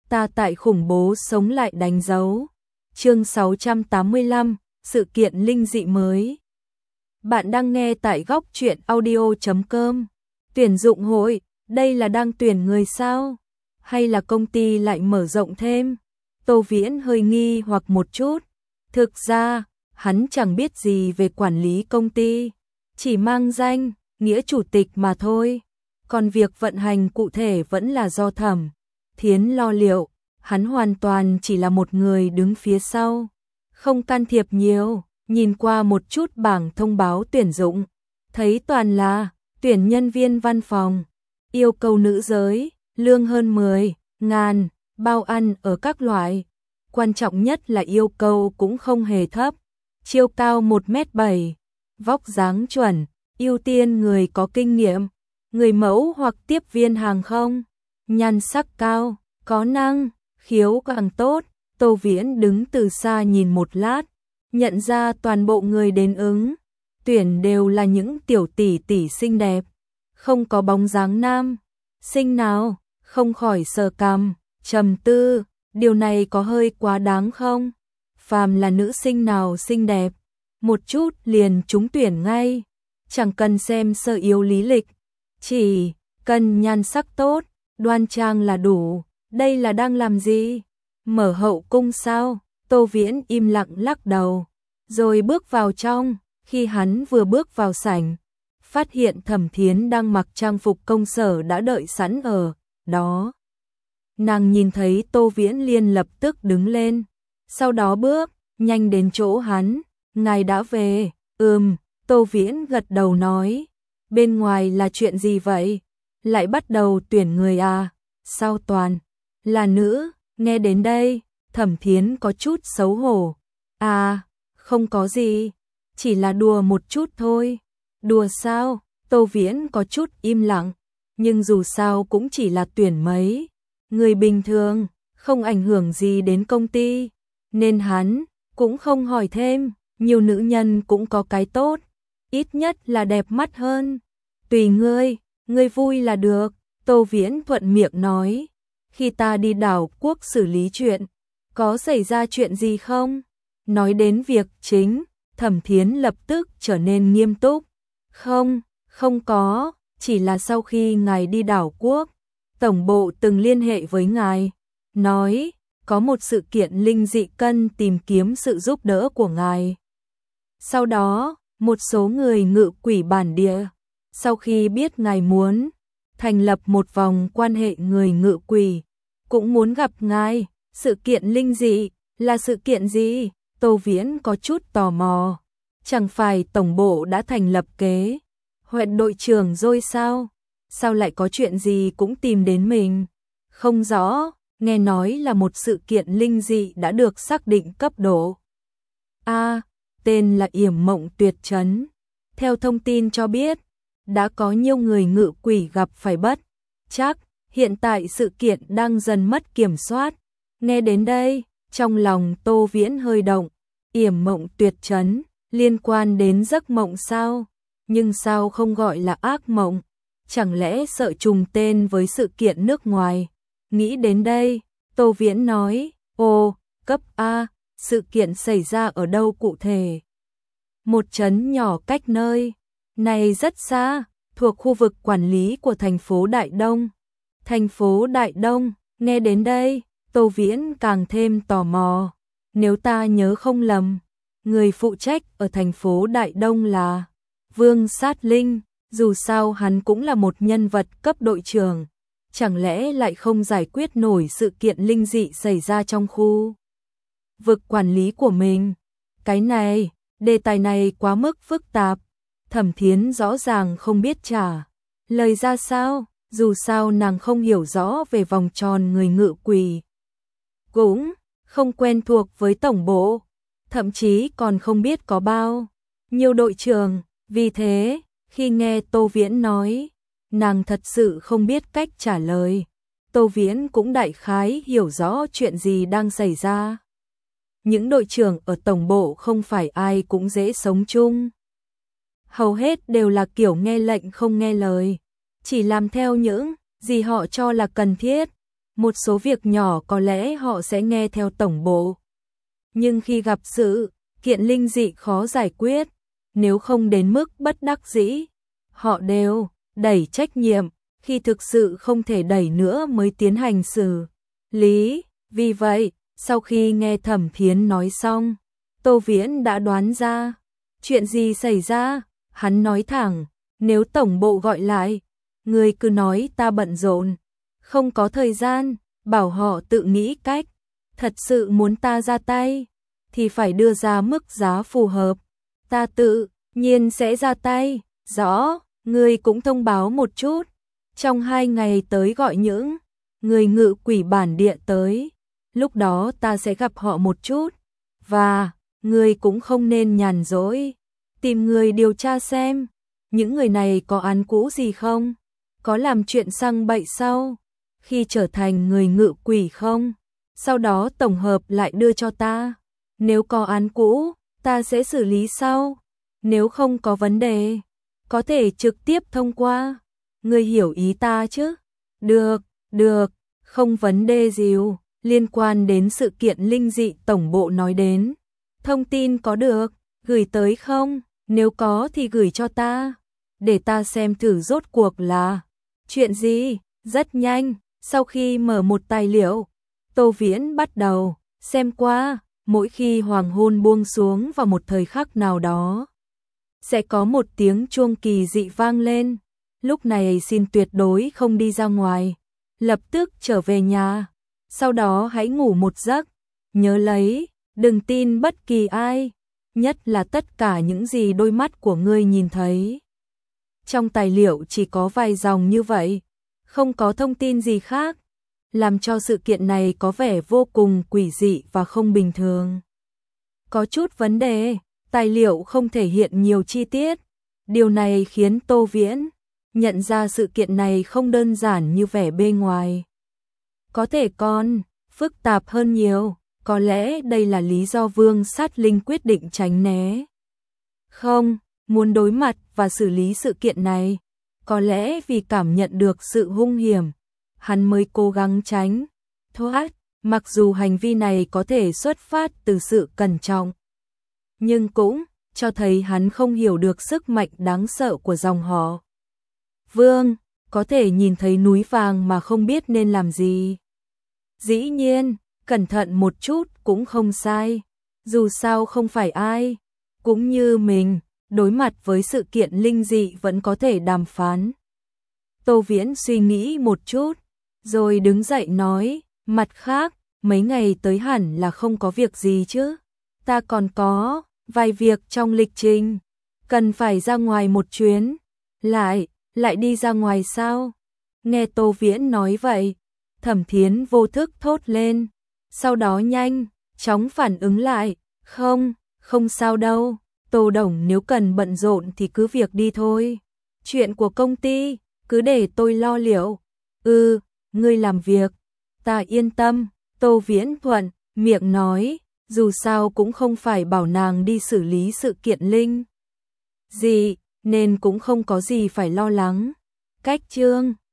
ta tại khủng bố sống lại đánh dấu. Chương 685, sự kiện linh dị mới. Bạn đang nghe tại góc truyện audio.com. Tuyển dụng hội, đây là đang tuyển người sao? Hay là công ty lại mở rộng thêm? Tô Viễn hơi nghi hoặc một chút. Thực ra, hắn chẳng biết gì về quản lý công ty, chỉ mang danh, nghĩa chủ tịch mà thôi. Còn việc vận hành cụ thể vẫn là do Thẩm Thiến lo liệu, hắn hoàn toàn chỉ là một người đứng phía sau, không can thiệp nhiều. Nhìn qua một chút bảng thông báo tuyển dụng, thấy toàn là tuyển nhân viên văn phòng, yêu cầu nữ giới, lương hơn 10.000, bao ăn ở các loại. Quan trọng nhất là yêu cầu cũng không hề thấp, chiều cao 1m7, vóc dáng chuẩn, ưu tiên người có kinh nghiệm, người mẫu hoặc tiếp viên hàng không, nhan sắc cao, có năng, khiếu càng tốt. Tô Viễn đứng từ xa nhìn một lát, nhận ra toàn bộ người đến ứng tuyển đều là những tiểu tỷ tỷ xinh đẹp, không có bóng dáng nam sinh nào, không khỏi sờ cằm, trầm tư, điều này có hơi quá đáng không? Phàm là nữ sinh nào xinh đẹp, một chút liền trúng tuyển ngay, chẳng cần xem sơ yếu lý lịch, chỉ cần nhan sắc tốt, đoan trang là đủ. Đây là đang làm gì? Mở hậu cung sao? Tô Viễn im lặng lắc đầu, rồi bước vào trong. Khi hắn vừa bước vào sảnh, phát hiện Thẩm Thiến đang mặc trang phục công sở đã đợi sẵn ở đó. Nàng nhìn thấy Tô Viễn liền lập tức đứng lên, sau đó bước nhanh đến chỗ hắn. Ngài đã về? Tô Viễn gật đầu nói. Bên ngoài là chuyện gì vậy? Lại bắt đầu tuyển người à? Sao toàn là nữ? Nghe đến đây, Thẩm Thiến có chút xấu hổ. À, không có gì, chỉ là đùa một chút thôi. Đùa sao? Tô Viễn có chút im lặng, nhưng dù sao cũng chỉ là tuyển mấy người bình thường, không ảnh hưởng gì đến công ty, nên hắn cũng không hỏi thêm. Nhiều nữ nhân cũng có cái tốt, ít nhất là đẹp mắt hơn. Tùy ngươi vui là được. Tô Viễn thuận miệng nói. Khi ta đi đảo quốc xử lý chuyện, có xảy ra chuyện gì không? Nói đến việc chính, Thẩm Thiến lập tức trở nên nghiêm túc. Không có, chỉ là sau khi ngài đi đảo quốc, tổng bộ từng liên hệ với ngài, nói có một sự kiện linh dị cần tìm kiếm sự giúp đỡ của ngài. Sau đó, một số người ngự quỷ bản địa, sau khi biết ngài muốn thành lập một vòng quan hệ người ngự quỷ, cũng muốn gặp ngài. Sự kiện linh dị là sự kiện gì? Tô Viễn có chút tò mò. Chẳng phải tổng bộ đã thành lập kế hoạch đội trưởng rồi sao? Sao lại có chuyện gì cũng tìm đến mình? Không rõ, nghe nói là một sự kiện linh dị đã được xác định cấp độ A, tên là Yểm Mộng Tuyệt Trấn. Theo thông tin cho biết, đã có nhiều người ngự quỷ gặp phải bất trắc, hiện tại sự kiện đang dần mất kiểm soát. Nghe đến đây, trong lòng Tô Viễn hơi động. Yểm Mộng Tuyệt Trấn liên quan đến giấc mộng sao? Nhưng sao không gọi là ác mộng? Chẳng lẽ sợ trùng tên với sự kiện nước ngoài? Nghĩ đến đây, Tô Viễn nói, cấp A, sự kiện xảy ra ở đâu cụ thể? Một trấn nhỏ cách nơi này rất xa, thuộc khu vực quản lý của thành phố Đại Đông. Thành phố Đại Đông, nghe đến đây, Tô Viễn càng thêm tò mò. Nếu ta nhớ không lầm, người phụ trách ở thành phố Đại Đông là Vương Sát Linh. Dù sao hắn cũng là một nhân vật cấp đội trưởng, chẳng lẽ lại không giải quyết nổi sự kiện linh dị xảy ra trong khu vực quản lý của mình? Cái này, đề tài này quá mức phức tạp. Thẩm Thiến rõ ràng không biết trả lời ra sao, dù sao nàng không hiểu rõ về vòng tròn người ngự quỷ, cũng không quen thuộc với tổng bộ, thậm chí còn không biết có bao nhiêu đội trưởng. Vì thế, khi nghe Tô Viễn nói, nàng thật sự không biết cách trả lời. Tô Viễn cũng đại khái hiểu rõ chuyện gì đang xảy ra. Những đội trưởng ở tổng bộ không phải ai cũng dễ sống chung. Hầu hết đều là kiểu nghe lệnh không nghe lời, chỉ làm theo những gì họ cho là cần thiết. Một số việc nhỏ có lẽ họ sẽ nghe theo tổng bộ. Nhưng khi gặp sự kiện linh dị khó giải quyết, nếu không đến mức bất đắc dĩ, họ đều đẩy trách nhiệm, khi thực sự không thể đẩy nữa mới tiến hành xử lý. Vì vậy, sau khi nghe Thẩm Thiến nói xong, Tô Viễn đã đoán ra chuyện gì xảy ra. Hắn nói thẳng, nếu tổng bộ gọi lại, người cứ nói ta bận rộn, không có thời gian, bảo họ tự nghĩ cách. Thật sự muốn ta ra tay, thì phải đưa ra mức giá phù hợp. Ta tự nhiên sẽ ra tay. Rõ, người cũng thông báo một chút. Trong 2 ngày tới gọi những người ngự quỷ bản địa tới. Lúc đó ta sẽ gặp họ một chút. Và, người cũng không nên nhàn rỗi. Tìm người điều tra xem, những người này có án cũ gì không? Có làm chuyện sằng bậy sau khi trở thành người ngự quỷ không? Sau đó tổng hợp lại đưa cho ta. Nếu có án cũ, ta sẽ xử lý sau. Nếu không có vấn đề, có thể trực tiếp thông qua. Ngươi hiểu ý ta chứ? Được, không vấn đề gì. Liên quan đến sự kiện linh dị tổng bộ nói đến. Thông tin có được, gửi tới không? Nếu có thì gửi cho ta, để ta xem thử rốt cuộc là chuyện gì. Rất nhanh, sau khi mở một tài liệu, Tô Viễn bắt đầu xem qua. Mỗi khi hoàng hôn buông xuống vào một thời khắc nào đó, sẽ có một tiếng chuông kỳ dị vang lên. Lúc này xin tuyệt đối không đi ra ngoài, lập tức trở về nhà. Sau đó hãy ngủ một giấc, nhớ lấy, đừng tin bất kỳ ai, nhất là tất cả những gì đôi mắt của ngươi nhìn thấy. Trong tài liệu chỉ có vài dòng như vậy, không có thông tin gì khác, làm cho sự kiện này có vẻ vô cùng quỷ dị và không bình thường. Có chút vấn đề, tài liệu không thể hiện nhiều chi tiết. Điều này khiến Tô Viễn nhận ra sự kiện này không đơn giản như vẻ bề ngoài. Có thể còn phức tạp hơn nhiều, có lẽ đây là lý do Vương Sát Linh quyết định tránh né. Không, muốn đối mặt và xử lý sự kiện này, có lẽ vì cảm nhận được sự hung hiểm, hắn mới cố gắng tránh thoát, mặc dù hành vi này có thể xuất phát từ sự cẩn trọng, nhưng cũng cho thấy hắn không hiểu được sức mạnh đáng sợ của dòng họ Vương, có thể nhìn thấy núi vàng mà không biết nên làm gì. Dĩ nhiên, cẩn thận một chút cũng không sai, dù sao không phải ai cũng như mình, đối mặt với sự kiện linh dị vẫn có thể đàm phán. Tô Viễn suy nghĩ một chút, rồi đứng dậy nói, mặt khác, mấy ngày tới hẳn là không có việc gì chứ. Ta còn có vài việc trong lịch trình, cần phải ra ngoài một chuyến. Lại đi ra ngoài sao? Nghe Tô Viễn nói vậy, Thẩm Thiến vô thức thốt lên, sau đó nhanh chóng phản ứng lại, không sao đâu, Tô Đồng nếu cần bận rộn thì cứ việc đi thôi. Chuyện của công ty, cứ để tôi lo liệu. Ngươi làm việc, ta yên tâm. Tô Viễn thuận miệng nói, dù sao cũng không phải bảo nàng đi xử lý sự kiện linh gì, nên cũng không có gì phải lo lắng. Cách chương